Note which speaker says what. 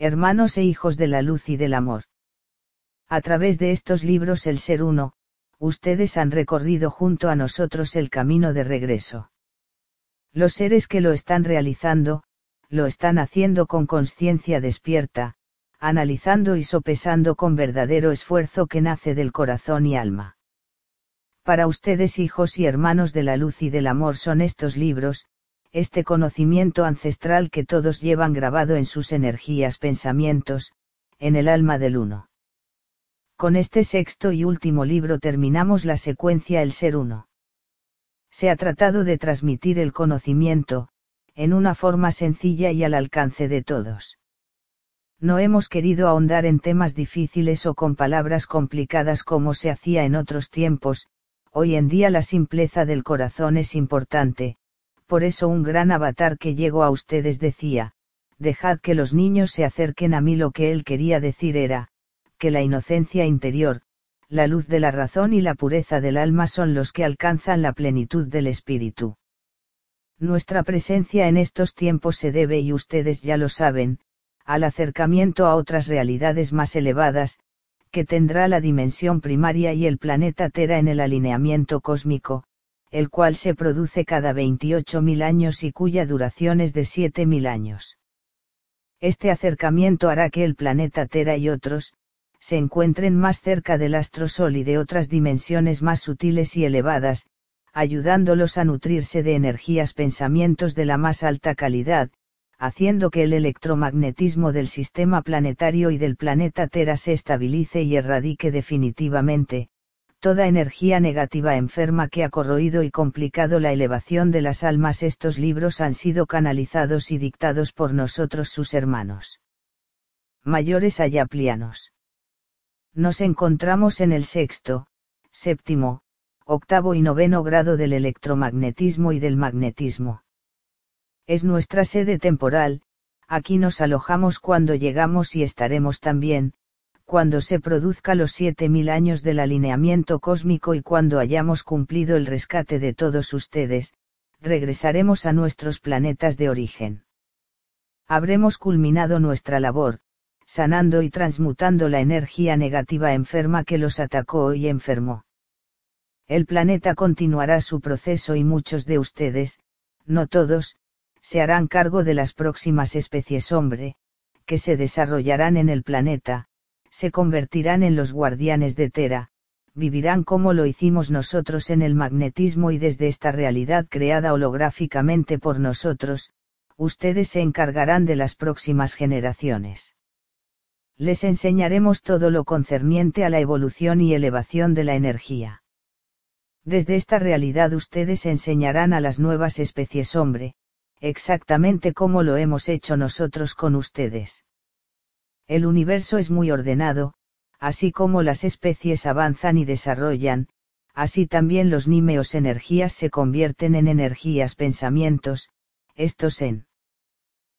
Speaker 1: Hermanos e hijos de la luz y del amor. A través de estos libros El Ser Uno, ustedes han recorrido junto a nosotros el camino de regreso. Los seres que lo están realizando, lo están haciendo con conciencia despierta, analizando y sopesando con verdadero esfuerzo que nace del corazón y alma. Para ustedes, hijos y hermanos de la luz y del amor, son estos libros, este conocimiento ancestral que todos llevan grabado en sus energías, pensamientos, en el alma del uno. Con este sexto y último libro terminamos la secuencia El Ser Uno. Se ha tratado de transmitir el conocimiento, en una forma sencilla y al alcance de todos. No hemos querido ahondar en temas difíciles o con palabras complicadas como se hacía en otros tiempos. Hoy en día la simpleza del corazón es importante, por eso un gran avatar que llegó a ustedes decía: dejad que los niños se acerquen a mí. Lo que él quería decir era, que la inocencia interior, la luz de la razón y la pureza del alma son los que alcanzan la plenitud del espíritu. Nuestra presencia en estos tiempos se debe, y ustedes ya lo saben, al acercamiento a otras realidades más elevadas, que tendrá la dimensión primaria y el planeta Tera en el alineamiento cósmico, el cual se produce cada 28.000 años y cuya duración es de 7.000 años. Este acercamiento hará que el planeta Tera y otros, se encuentren más cerca del astro Sol y de otras dimensiones más sutiles y elevadas, ayudándolos a nutrirse de energías, pensamientos de la más alta calidad, haciendo que el electromagnetismo del sistema planetario y del planeta Tera se estabilice y erradique definitivamente toda energía negativa enferma que ha corroído y complicado la elevación de las almas. Estos libros han sido canalizados y dictados por nosotros, sus hermanos mayores ayaplianos. Nos encontramos en el sexto, séptimo, octavo y noveno grado del electromagnetismo y del magnetismo. Es nuestra sede temporal, aquí nos alojamos cuando llegamos y estaremos también, cuando se produzca los 7.000 años del alineamiento cósmico y cuando hayamos cumplido el rescate de todos ustedes, regresaremos a nuestros planetas de origen. Habremos culminado nuestra labor, sanando y transmutando la energía negativa enferma que los atacó y enfermó. El planeta continuará su proceso y muchos de ustedes, no todos, se harán cargo de las próximas especies hombre, que se desarrollarán en el planeta, se convertirán en los guardianes de Tera, vivirán como lo hicimos nosotros en el magnetismo y desde esta realidad creada holográficamente por nosotros, ustedes se encargarán de las próximas generaciones. Les enseñaremos todo lo concerniente a la evolución y elevación de la energía. Desde esta realidad ustedes enseñarán a las nuevas especies hombre, exactamente como lo hemos hecho nosotros con ustedes. El universo es muy ordenado, así como las especies avanzan y desarrollan, así también los nímeos energías se convierten en energías pensamientos, estos en